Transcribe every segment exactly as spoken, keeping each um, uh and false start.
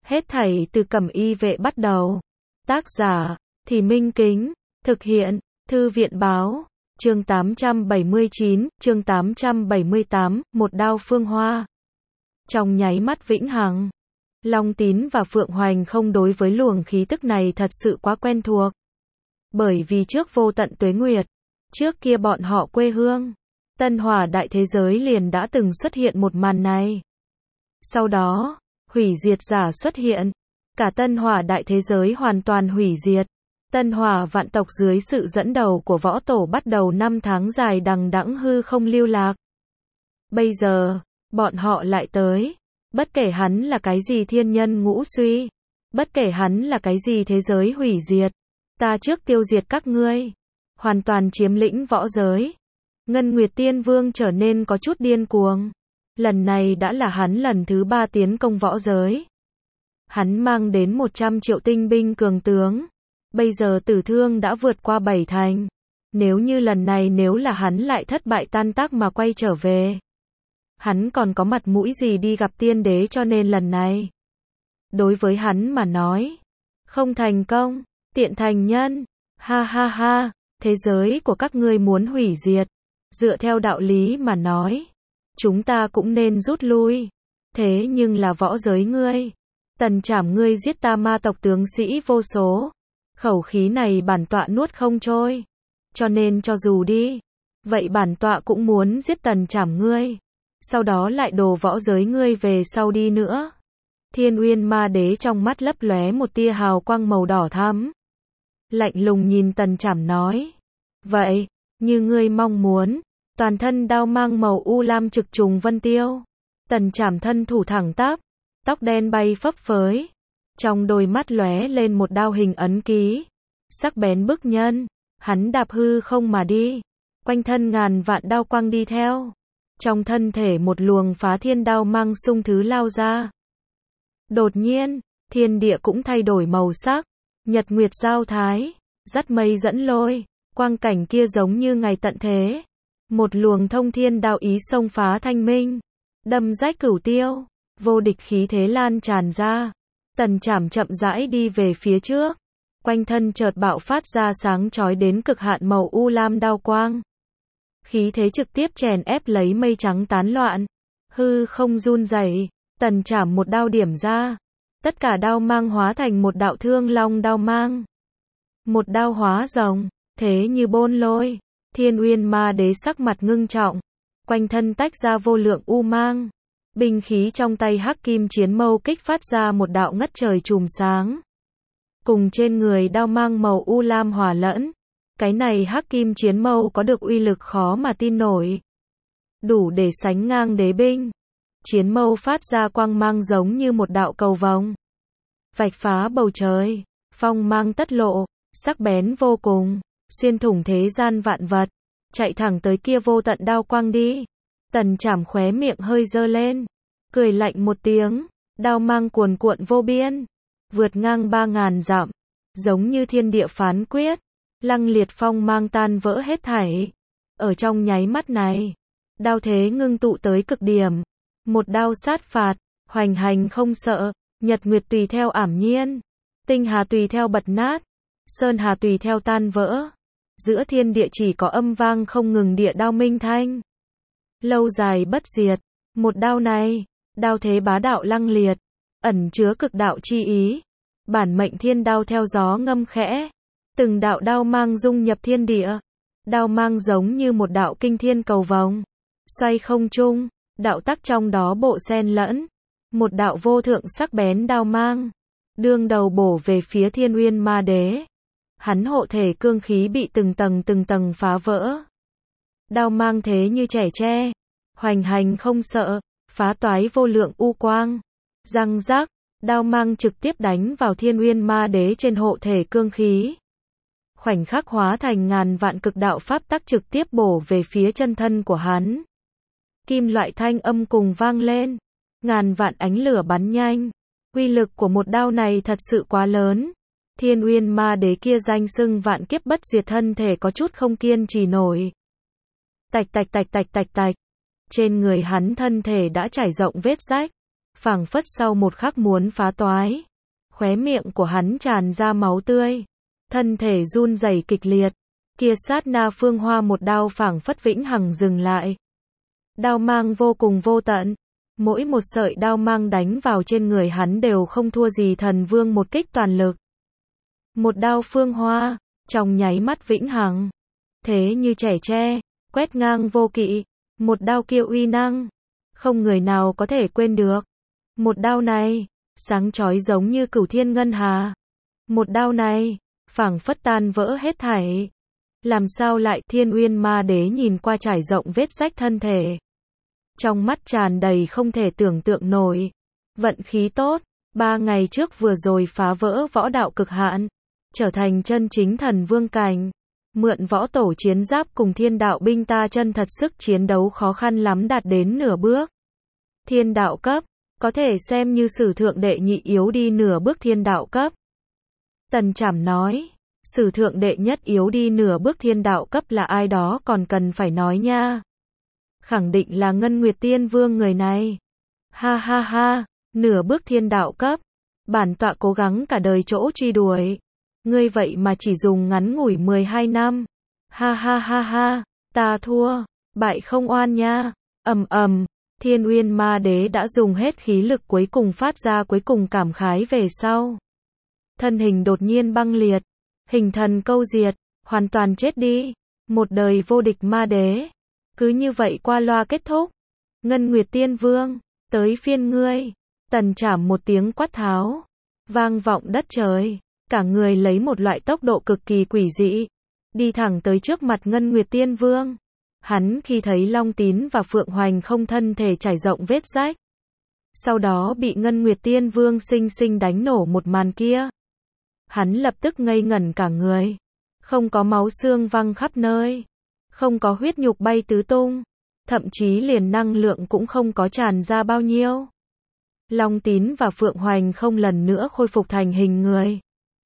Hết thảy từ Cẩm Y vệ bắt đầu. Tác giả, Thì Minh Kính. Thực hiện, Thư viện báo. Chương tám trăm bảy mươi chín, chương tám trăm bảy mươi tám, một đao phương hoa. Trong nháy mắt vĩnh hằng, Long Tín và Phượng Hoành không đối với luồng khí tức này thật sự quá quen thuộc. Bởi vì trước vô tận tuế nguyệt, trước kia bọn họ quê hương, Tân Hỏa đại thế giới liền đã từng xuất hiện một màn này. Sau đó, hủy diệt giả xuất hiện, cả Tân Hỏa đại thế giới hoàn toàn hủy diệt. Tân Hỏa vạn tộc dưới sự dẫn đầu của võ tổ bắt đầu năm tháng dài đằng đẵng hư không lưu lạc. Bây giờ, bọn họ lại tới. Bất kể hắn là cái gì thiên nhân ngũ suy, bất kể hắn là cái gì thế giới hủy diệt, ta trước tiêu diệt các ngươi, hoàn toàn chiếm lĩnh võ giới. Ngân Nguyệt Tiên Vương trở nên có chút điên cuồng. Lần này đã là hắn lần thứ ba tiến công võ giới. Hắn mang đến một trăm triệu tinh binh cường tướng. Bây giờ tử thương đã vượt qua bảy thành. Nếu như lần này nếu là hắn lại thất bại tan tác mà quay trở về, hắn còn có mặt mũi gì đi gặp tiên đế, cho nên lần này, đối với hắn mà nói, không thành công, tiện thành nhân. Ha ha ha, thế giới của các ngươi muốn hủy diệt. Dựa theo đạo lý mà nói, chúng ta cũng nên rút lui. Thế nhưng là võ giới ngươi, Tần Trảm ngươi giết ta ma tộc tướng sĩ vô số. Khẩu khí này bản tọa nuốt không trôi. Cho nên cho dù đi, vậy bản tọa cũng muốn giết Tần Trảm ngươi. Sau đó lại đồ võ giới ngươi về sau đi nữa. Thiên Uyên Ma Đế trong mắt lấp lóe một tia hào quang màu đỏ thắm. Lạnh lùng nhìn Tần Trảm nói. Vậy, như ngươi mong muốn, toàn thân đao mang màu u lam trực trùng vân tiêu. Tần Trảm thân thủ thẳng tắp, tóc đen bay phấp phới. Trong đôi mắt lóe lên một đao hình ấn ký. Sắc bén bức nhân, hắn đạp hư không mà đi. Quanh thân ngàn vạn đao quang đi theo. Trong thân thể một luồng phá thiên đao mang xung thứ lao ra. Đột nhiên, thiên địa cũng thay đổi màu sắc. Nhật nguyệt giao thái, dắt mây dẫn lôi. Quang cảnh kia giống như ngày tận thế. Một luồng thông thiên đao ý xông phá thanh minh. Đâm rách cửu tiêu. Vô địch khí thế lan tràn ra. Tần Trảm chậm rãi đi về phía trước. Quanh thân chợt bạo phát ra sáng chói đến cực hạn màu u lam đao quang. Khí thế trực tiếp chèn ép lấy mây trắng tán loạn. Hư không run rẩy. Tần Trảm một đao điểm ra. Tất cả đao mang hóa thành một đạo thương long đao mang. Một đao hóa rồng. Thế như bôn lôi. Thiên Uyên Ma Đế sắc mặt ngưng trọng. Quanh thân tách ra vô lượng u mang. Binh khí trong tay hắc kim chiến mâu kích phát ra một đạo ngất trời chùm sáng. Cùng trên người đao mang màu u lam hòa lẫn. Cái này hắc kim chiến mâu có được uy lực khó mà tin nổi. Đủ để sánh ngang đế binh. Chiến mâu phát ra quang mang giống như một đạo cầu vồng. Vạch phá bầu trời. Phong mang tất lộ. Sắc bén vô cùng. Xuyên thủng thế gian vạn vật. Chạy thẳng tới kia vô tận đao quang đi. Tần Trảm khóe miệng hơi dơ lên. Cười lạnh một tiếng. Đao mang cuồn cuộn vô biên. Vượt ngang ba ngàn dặm. Giống như thiên địa phán quyết. Lăng liệt phong mang tan vỡ hết thảy. Ở trong nháy mắt này, đao thế ngưng tụ tới cực điểm. Một đao sát phạt. Hoành hành không sợ. Nhật nguyệt tùy theo ảm nhiên. Tinh hà tùy theo bật nát. Sơn hà tùy theo tan vỡ. Giữa thiên địa chỉ có âm vang không ngừng địa đao minh thanh. Lâu dài bất diệt. Một đao này, đao thế bá đạo lăng liệt, ẩn chứa cực đạo chi ý. Bản mệnh thiên đao theo gió ngâm khẽ. Từng đạo đao mang dung nhập thiên địa. Đao mang giống như một đạo kinh thiên cầu vồng. Xoay không trung, đạo tắc trong đó bộ xen lẫn. Một đạo vô thượng sắc bén đao mang. Đương đầu bổ về phía Thiên Uyên Ma Đế. Hắn hộ thể cương khí bị từng tầng từng tầng phá vỡ. Đao mang thế như trẻ tre. Hoành hành không sợ. Phá toái vô lượng u quang. Răng rác. Đao mang trực tiếp đánh vào Thiên Uyên Ma Đế trên hộ thể cương khí. Khoảnh khắc hóa thành ngàn vạn cực đạo pháp tắc trực tiếp bổ về phía chân thân của hắn. Kim loại thanh âm cùng vang lên. Ngàn vạn ánh lửa bắn nhanh. Uy lực của một đao này thật sự quá lớn. Thiên Uyên Ma Đế kia danh xưng vạn kiếp bất diệt thân thể có chút không kiên trì nổi. Tạch tạch tạch tạch tạch tạch. Trên người hắn thân thể đã trải rộng vết rách. phảng phất sau một khắc muốn phá toái. Khóe miệng của hắn tràn ra máu tươi, thân thể run rẩy kịch liệt. Kia sát na Phương Hoa một đao phảng phất vĩnh hằng dừng lại. Đao mang vô cùng vô tận, mỗi một sợi đao mang đánh vào trên người hắn đều không thua gì thần vương một kích toàn lực. Một đao Phương Hoa, trong nháy mắt vĩnh hằng, thế như trẻ tre, quét ngang vô kỵ, một đao kia uy năng, không người nào có thể quên được. Một đao này, sáng chói giống như cửu thiên ngân hà. Một đao này, phảng phất tan vỡ hết thảy. Làm sao lại? Thiên Uyên Ma Đế nhìn qua trải rộng vết rách thân thể, trong mắt tràn đầy không thể tưởng tượng nổi. Vận khí tốt, ba ngày trước vừa rồi phá vỡ võ đạo cực hạn, trở thành chân chính thần vương cảnh. Mượn võ tổ chiến giáp cùng thiên đạo binh ta chân thật sức chiến đấu khó khăn lắm đạt đến nửa bước thiên đạo cấp, có thể xem như sử thượng đệ nhị yếu đi nửa bước thiên đạo cấp. Tần Trảm nói, sử thượng đệ nhất yếu đi nửa bước thiên đạo cấp là ai đó còn cần phải nói nha. Khẳng định là Ngân Nguyệt Tiên Vương người này. Ha ha ha, nửa bước thiên đạo cấp, bản tọa cố gắng cả đời chỗ truy đuổi. Ngươi vậy mà chỉ dùng ngắn ngủi mười hai năm. Ha ha ha ha, ta thua, bại không oan nha. Ầm ầm, Thiên Uyên Ma Đế đã dùng hết khí lực cuối cùng phát ra cuối cùng cảm khái về sau. Thân hình đột nhiên băng liệt, hình thần câu diệt, hoàn toàn chết đi. Một đời vô địch ma đế, cứ như vậy qua loa kết thúc. Ngân Nguyệt Tiên Vương, tới phiên ngươi. Tần Trảm một tiếng quát tháo, vang vọng đất trời. Cả người lấy một loại tốc độ cực kỳ quỷ dị, đi thẳng tới trước mặt Ngân Nguyệt Tiên Vương. Hắn khi thấy Long Tín và Phượng Hoành không thân thể trải rộng vết rách, sau đó bị Ngân Nguyệt Tiên Vương sinh sinh đánh nổ một màn kia, hắn lập tức ngây ngẩn cả người. Không có máu xương văng khắp nơi, không có huyết nhục bay tứ tung, thậm chí liền năng lượng cũng không có tràn ra bao nhiêu. Long Tín và Phượng Hoành không lần nữa khôi phục thành hình người.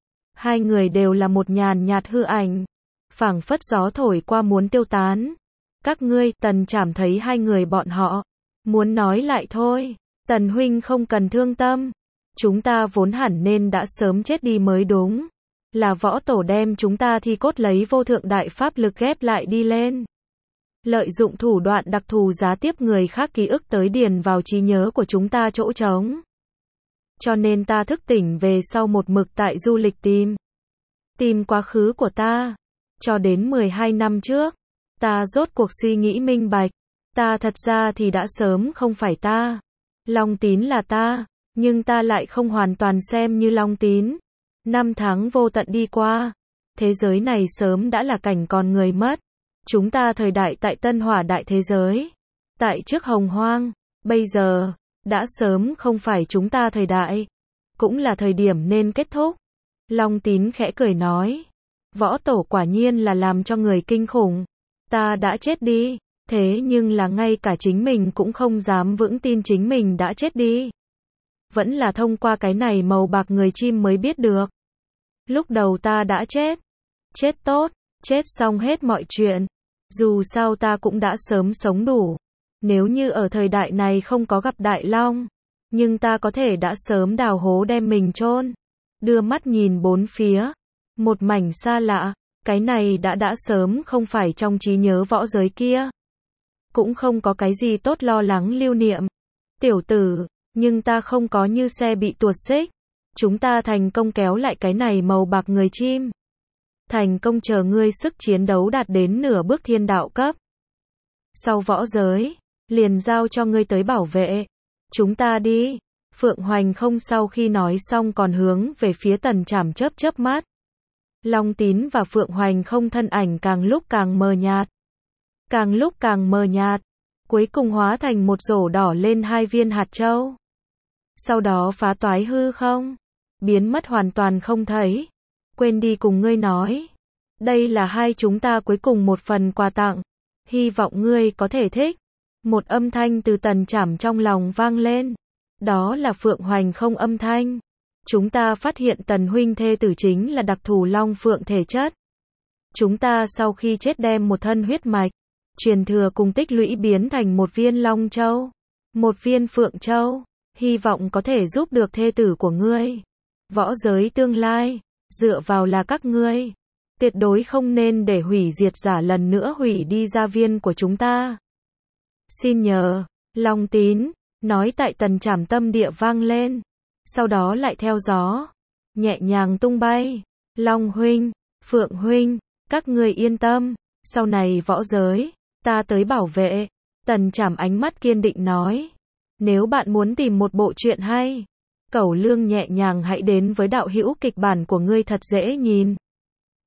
Hai người đều là một nhàn nhạt hư ảnh, phảng phất gió thổi qua muốn tiêu tán. Các ngươi, Tần Trảm thấy hai người bọn họ, muốn nói lại thôi. Tần huynh không cần thương tâm, chúng ta vốn hẳn nên đã sớm chết đi mới đúng. Là võ tổ đem chúng ta thi cốt lấy vô thượng đại pháp lực ghép lại đi lên. Lợi dụng thủ đoạn đặc thù giá tiếp người khác ký ức tới điền vào trí nhớ của chúng ta chỗ trống. Cho nên ta thức tỉnh về sau một mực tại du lịch tìm. Tìm quá khứ của ta. Cho đến mười hai năm trước, ta rốt cuộc suy nghĩ minh bạch. Ta thật ra thì đã sớm không phải ta. Long Tín là ta, nhưng ta lại không hoàn toàn xem như Long Tín. Năm tháng vô tận đi qua, thế giới này sớm đã là cảnh còn người mất. Chúng ta thời đại tại Tân Hỏa đại thế giới, tại trước Hồng Hoang, bây giờ đã sớm không phải chúng ta thời đại, cũng là thời điểm nên kết thúc. Long Tín khẽ cười nói, võ tổ quả nhiên là làm cho người kinh khủng. Ta đã chết đi, thế nhưng là ngay cả chính mình cũng không dám vững tin chính mình đã chết đi. Vẫn là thông qua cái này màu bạc người chim mới biết được. Lúc đầu ta đã chết. Chết tốt, chết xong hết mọi chuyện. Dù sao ta cũng đã sớm sống đủ. Nếu như ở thời đại này không có gặp Đại Long, nhưng ta có thể đã sớm đào hố đem mình chôn. Đưa mắt nhìn bốn phía, một mảnh xa lạ, cái này đã đã sớm không phải trong trí nhớ võ giới kia. Cũng không có cái gì tốt lo lắng lưu niệm. Tiểu tử, nhưng ta không có như xe bị tuột xích. Chúng ta thành công kéo lại cái này màu bạc người chim. Thành công chờ ngươi sức chiến đấu đạt đến nửa bước thiên đạo cấp. Sau võ giới, liền giao cho ngươi tới bảo vệ. Chúng ta đi. Phượng Hoành không sau khi nói xong còn hướng về phía Tần Trảm chớp chớp mắt. Long Tín và Phượng Hoành không thân ảnh càng lúc càng mờ nhạt. Càng lúc càng mờ nhạt. Cuối cùng hóa thành một rổ đỏ lên hai viên hạt châu. Sau đó phá toái hư không. Biến mất hoàn toàn không thấy. Quên đi cùng ngươi nói. Đây là hai chúng ta cuối cùng một phần quà tặng. Hy vọng ngươi có thể thích. Một âm thanh từ Tần Trảm trong lòng vang lên. Đó là Phượng Hoành không âm thanh. Chúng ta phát hiện Tần huynh thê tử chính là đặc thù long phượng thể chất. Chúng ta sau khi chết đem một thân huyết mạch, truyền thừa cùng tích lũy biến thành một viên long châu, một viên phượng châu. hy vọng có thể giúp được thê tử của ngươi. Võ giới tương lai, dựa vào là các ngươi. Tuyệt đối không nên để hủy diệt giả lần nữa hủy đi gia viên của chúng ta. Xin nhờ, Long Tín, nói tại tần trảm tâm địa vang lên. Sau đó lại theo gió, nhẹ nhàng tung bay. Long huynh, Phượng huynh, các ngươi yên tâm, sau này võ giới, ta tới bảo vệ. Tần Trảm ánh mắt kiên định nói. Nếu bạn muốn tìm một bộ truyện hay, Cẩu Lương nhẹ nhàng hãy đến với đạo hữu kịch bản của ngươi thật dễ nhìn.